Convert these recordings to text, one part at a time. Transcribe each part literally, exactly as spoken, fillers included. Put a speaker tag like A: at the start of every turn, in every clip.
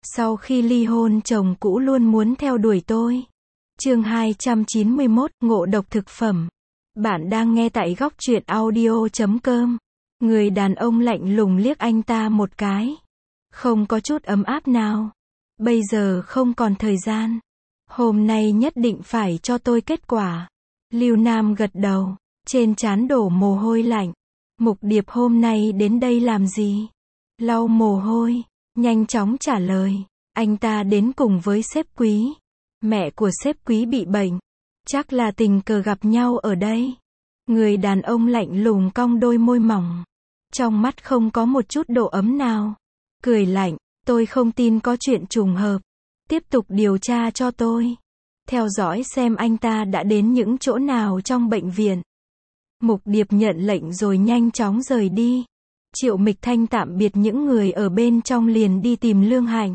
A: Sau khi ly hôn chồng cũ luôn muốn theo đuổi tôi. Chương hai trăm chín mươi mốt, ngộ độc thực phẩm. Bạn đang nghe tại góc truyện audio chấm com. Người đàn ông lạnh lùng liếc anh ta một cái. Không có chút ấm áp nào. Bây giờ không còn thời gian. Hôm nay nhất định phải cho tôi kết quả. Lưu Nam gật đầu. Trên trán đổ mồ hôi lạnh. Mục Điệp hôm nay đến đây làm gì? Lau mồ hôi. Nhanh chóng trả lời. Anh ta đến cùng với sếp Quý. Mẹ của sếp Quý bị bệnh. Chắc là tình cờ gặp nhau ở đây. Người đàn ông lạnh lùng cong đôi môi mỏng. Trong mắt không có một chút độ ấm nào. Cười lạnh. Tôi không tin có chuyện trùng hợp. Tiếp tục điều tra cho tôi. Theo dõi xem anh ta đã đến những chỗ nào trong bệnh viện. Mục Điệp nhận lệnh rồi nhanh chóng rời đi. Triệu Mịch Thanh tạm biệt những người ở bên trong liền đi tìm Lương Hạnh.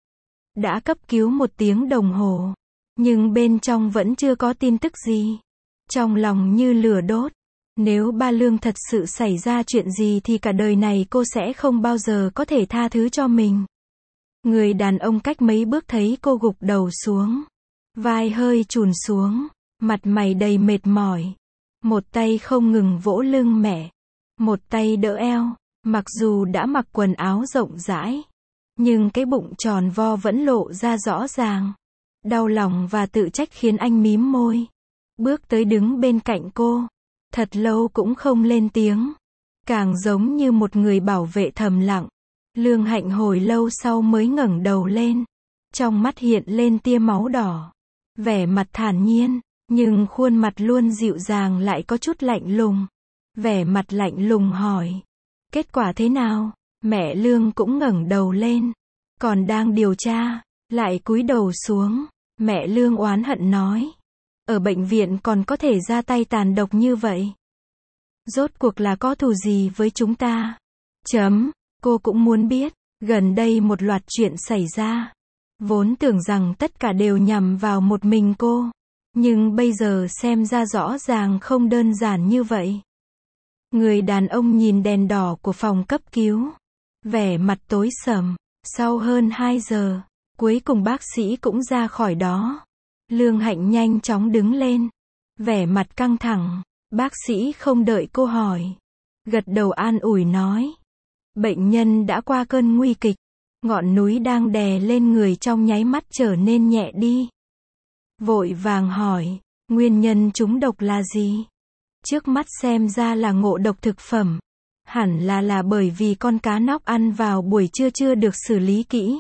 A: Đã cấp cứu một tiếng đồng hồ. Nhưng bên trong vẫn chưa có tin tức gì. Trong lòng như lửa đốt. Nếu ba Lương thật sự xảy ra chuyện gì thì cả đời này cô sẽ không bao giờ có thể tha thứ cho mình. Người đàn ông cách mấy bước thấy cô gục đầu xuống. Vai hơi chùn xuống. Mặt mày đầy mệt mỏi. Một tay không ngừng vỗ lưng mẹ. Một tay đỡ eo. Mặc dù đã mặc quần áo rộng rãi. Nhưng cái bụng tròn vo vẫn lộ ra rõ ràng. Đau lòng và tự trách khiến anh mím môi. Bước tới đứng bên cạnh cô. Thật lâu cũng không lên tiếng. Càng giống như một người bảo vệ thầm lặng. Lương Hạnh hồi lâu sau mới ngẩng đầu lên. Trong mắt hiện lên tia máu đỏ. Vẻ mặt thản nhiên. Nhưng khuôn mặt luôn dịu dàng lại có chút lạnh lùng. Vẻ mặt lạnh lùng hỏi. Kết quả thế nào? Mẹ Lương cũng ngẩng đầu lên. Còn đang điều tra. Lại cúi đầu xuống. Mẹ Lương oán hận nói. Ở bệnh viện còn có thể ra tay tàn độc như vậy. Rốt cuộc là có thù gì với chúng ta? Chấm. Cô cũng muốn biết. Gần đây một loạt chuyện xảy ra. Vốn tưởng rằng tất cả đều nhằm vào một mình cô. Nhưng bây giờ xem ra rõ ràng không đơn giản như vậy. Người đàn ông nhìn đèn đỏ của phòng cấp cứu. Vẻ mặt tối sầm. Sau hơn hai giờ, cuối cùng bác sĩ cũng ra khỏi đó. Lương Hạnh nhanh chóng đứng lên. Vẻ mặt căng thẳng. Bác sĩ không đợi cô hỏi. Gật đầu an ủi nói. Bệnh nhân đã qua cơn nguy kịch. Ngọn núi đang đè lên người trong nháy mắt trở nên nhẹ đi. Vội vàng hỏi. Nguyên nhân trúng độc là gì? Trước mắt xem ra là ngộ độc thực phẩm. Hẳn là là bởi vì con cá nóc ăn vào buổi trưa chưa được xử lý kỹ.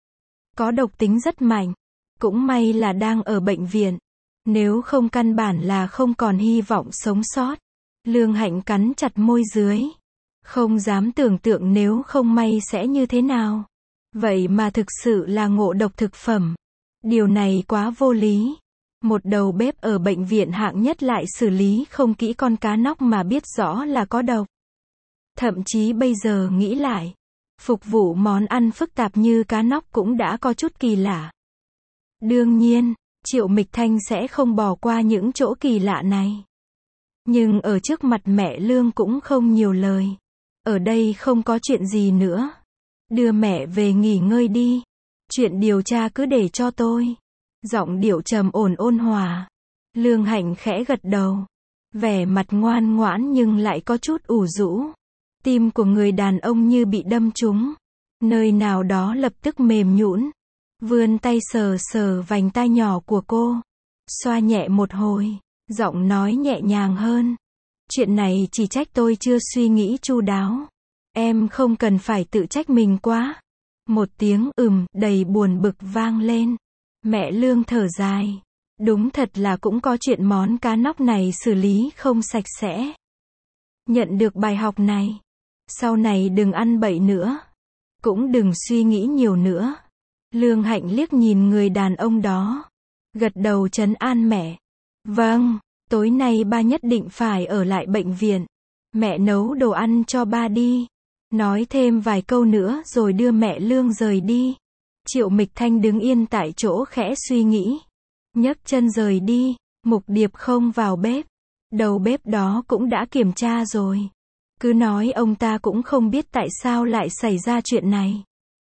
A: Có độc tính rất mạnh. Cũng may là đang ở bệnh viện. Nếu không căn bản là không còn hy vọng sống sót. Lương Hạnh cắn chặt môi dưới. Không dám tưởng tượng nếu không may sẽ như thế nào. Vậy mà thực sự là ngộ độc thực phẩm. Điều này quá vô lý. Một đầu bếp ở bệnh viện hạng nhất lại xử lý không kỹ con cá nóc mà biết rõ là có độc. Thậm chí bây giờ nghĩ lại. Phục vụ món ăn phức tạp như cá nóc cũng đã có chút kỳ lạ. Đương nhiên, Triệu Mịch Thanh sẽ không bỏ qua những chỗ kỳ lạ này. Nhưng ở trước mặt mẹ Lương cũng không nhiều lời. Ở đây không có chuyện gì nữa. Đưa mẹ về nghỉ ngơi đi. Chuyện điều tra cứ để cho tôi. Giọng điệu trầm ổn ôn hòa. Lương Hạnh khẽ gật đầu. Vẻ mặt ngoan ngoãn nhưng lại có chút ủ rũ. Tim của người đàn ông như bị đâm trúng. Nơi nào đó lập tức mềm nhũn. Vươn tay sờ sờ vành tai nhỏ của cô. Xoa nhẹ một hồi. Giọng nói nhẹ nhàng hơn. Chuyện này chỉ trách tôi chưa suy nghĩ chu đáo. Em không cần phải tự trách mình quá. Một tiếng ừm đầy buồn bực vang lên. Mẹ Lương thở dài. Đúng thật là cũng có chuyện món cá nóc này xử lý không sạch sẽ. Nhận được bài học này. Sau này đừng ăn bậy nữa. Cũng đừng suy nghĩ nhiều nữa. Lương Hạnh liếc nhìn người đàn ông đó. Gật đầu trấn an mẹ. Vâng, tối nay ba nhất định phải ở lại bệnh viện. Mẹ nấu đồ ăn cho ba đi. Nói thêm vài câu nữa rồi đưa mẹ Lương rời đi. Triệu Mịch Thanh đứng yên tại chỗ khẽ suy nghĩ. Nhấc chân rời đi. Mục Điệp không vào bếp. Đầu bếp đó cũng đã kiểm tra rồi. Cứ nói ông ta cũng không biết tại sao lại xảy ra chuyện này.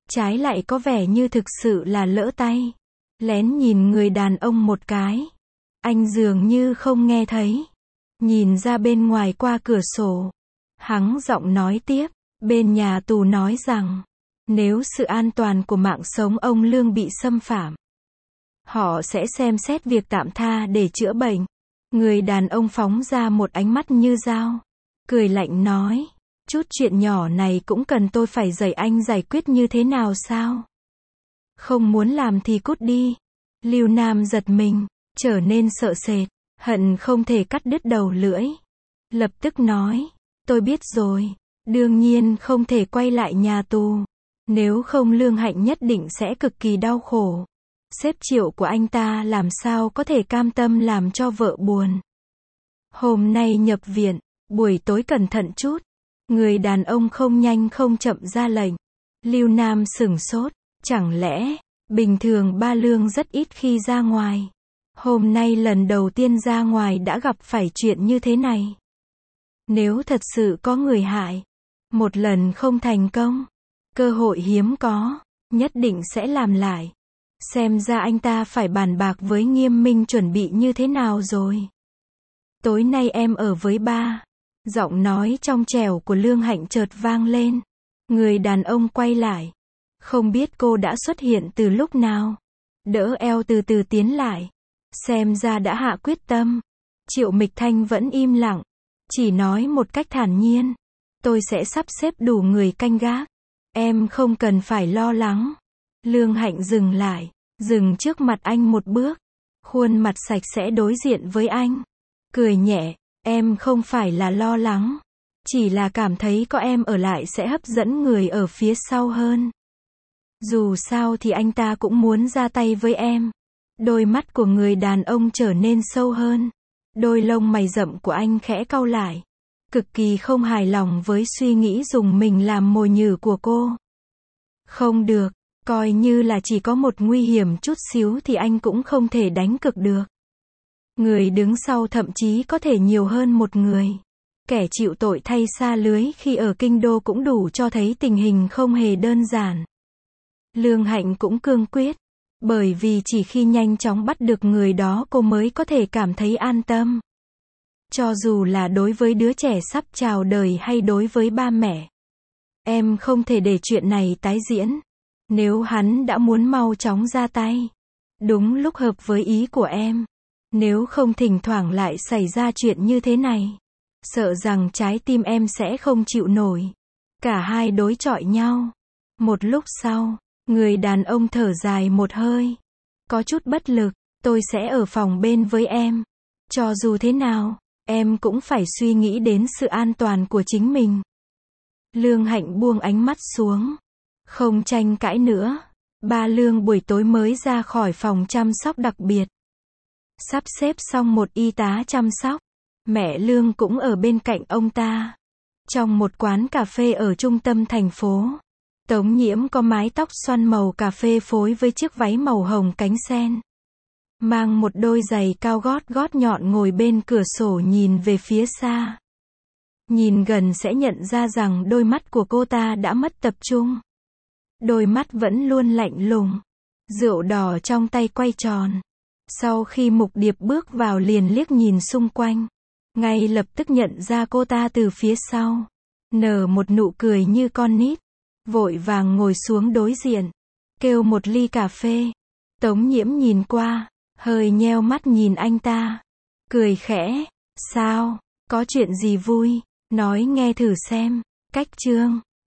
A: trái lại có vẻ như thực sự là lỡ tay. Lén nhìn người đàn ông một cái. Anh dường như không nghe thấy. Nhìn ra bên ngoài qua cửa sổ. Hắng giọng nói tiếp, bên nhà tù nói rằng, nếu sự an toàn của mạng sống ông Lương bị xâm phạm, họ sẽ xem xét việc tạm tha để chữa bệnh. Người đàn ông phóng ra một ánh mắt như dao. Cười lạnh nói, chút chuyện nhỏ này cũng cần tôi phải dạy anh giải quyết như thế nào sao? Không muốn làm thì cút đi. Lưu Nam giật mình, trở nên sợ sệt, hận không thể cắt đứt đầu lưỡi. Lập tức nói, tôi biết rồi, đương nhiên không thể quay lại nhà tù. Nếu không Lương Hạnh nhất định sẽ cực kỳ đau khổ. Sếp Triệu của anh ta làm sao có thể cam tâm làm cho vợ buồn. Hôm nay nhập viện, buổi tối cẩn thận chút. Người đàn ông không nhanh không chậm ra lệnh. Lưu Nam sửng sốt, chẳng lẽ, bình thường ba Lương rất ít khi ra ngoài. Hôm nay lần đầu tiên ra ngoài đã gặp phải chuyện như thế này. Nếu thật sự có người hại, một lần không thành công, cơ hội hiếm có, nhất định sẽ làm lại. Xem ra anh ta phải bàn bạc với Nghiêm Minh chuẩn bị như thế nào rồi. Tối nay em ở với ba. Giọng nói trong trẻo của Lương Hạnh chợt vang lên. Người đàn ông quay lại. Không biết cô đã xuất hiện từ lúc nào. Đỡ eo từ từ tiến lại. Xem ra đã hạ quyết tâm. Triệu Mịch Thanh vẫn im lặng. Chỉ nói một cách thản nhiên. Tôi sẽ sắp xếp đủ người canh gác. Em không cần phải lo lắng. Lương Hạnh dừng lại. Dừng trước mặt anh một bước. Khuôn mặt sạch sẽ đối diện với anh. Cười nhẹ. Em không phải là lo lắng. Chỉ là cảm thấy có em ở lại sẽ hấp dẫn người ở phía sau hơn. Dù sao thì anh ta cũng muốn ra tay với em. Đôi mắt của người đàn ông trở nên sâu hơn. Đôi lông mày rậm của anh khẽ cau lại. Cực kỳ không hài lòng với suy nghĩ dùng mình làm mồi nhử của cô. Không được, coi như là chỉ có một nguy hiểm chút xíu thì anh cũng không thể đánh cược được. Người đứng sau thậm chí có thể nhiều hơn một người. Kẻ chịu tội thay xa lưới khi ở kinh đô cũng đủ cho thấy tình hình không hề đơn giản. Lương Hạnh cũng cương quyết. Bởi vì chỉ khi nhanh chóng bắt được người đó cô mới có thể cảm thấy an tâm. Cho dù là đối với đứa trẻ sắp chào đời hay đối với ba mẹ. Em không thể để chuyện này tái diễn. Nếu hắn đã muốn mau chóng ra tay. Đúng lúc hợp với ý của em. Nếu không thỉnh thoảng lại xảy ra chuyện như thế này. Sợ rằng trái tim em sẽ không chịu nổi. Cả hai đối chọi nhau. Một lúc sau, người đàn ông thở dài một hơi. Có chút bất lực, tôi sẽ ở phòng bên với em. Cho dù thế nào, em cũng phải suy nghĩ đến sự an toàn của chính mình. Lương Hạnh buông ánh mắt xuống. Không tranh cãi nữa. Ba Lương buổi tối mới ra khỏi phòng chăm sóc đặc biệt. Sắp xếp xong một y tá chăm sóc. Mẹ Lương cũng ở bên cạnh ông ta. Trong một quán cà phê ở trung tâm thành phố. Tống Nhiễm có mái tóc xoăn màu cà phê phối với chiếc váy màu hồng cánh sen. Mang một đôi giày cao gót gót nhọn ngồi bên cửa sổ nhìn về phía xa. Nhìn gần sẽ nhận ra rằng đôi mắt của cô ta đã mất tập trung. Đôi mắt vẫn luôn lạnh lùng. Rượu đỏ trong tay quay tròn. Sau khi Mục Điệp bước vào liền liếc nhìn xung quanh. Ngay lập tức nhận ra cô ta từ phía sau. Nở một nụ cười như con nít. Vội vàng ngồi xuống đối diện. Kêu một ly cà phê. Tống Nhiễm nhìn qua. Hơi nheo mắt nhìn anh ta. Cười khẽ. Sao? Có chuyện gì vui? Nói nghe thử xem. Cách chương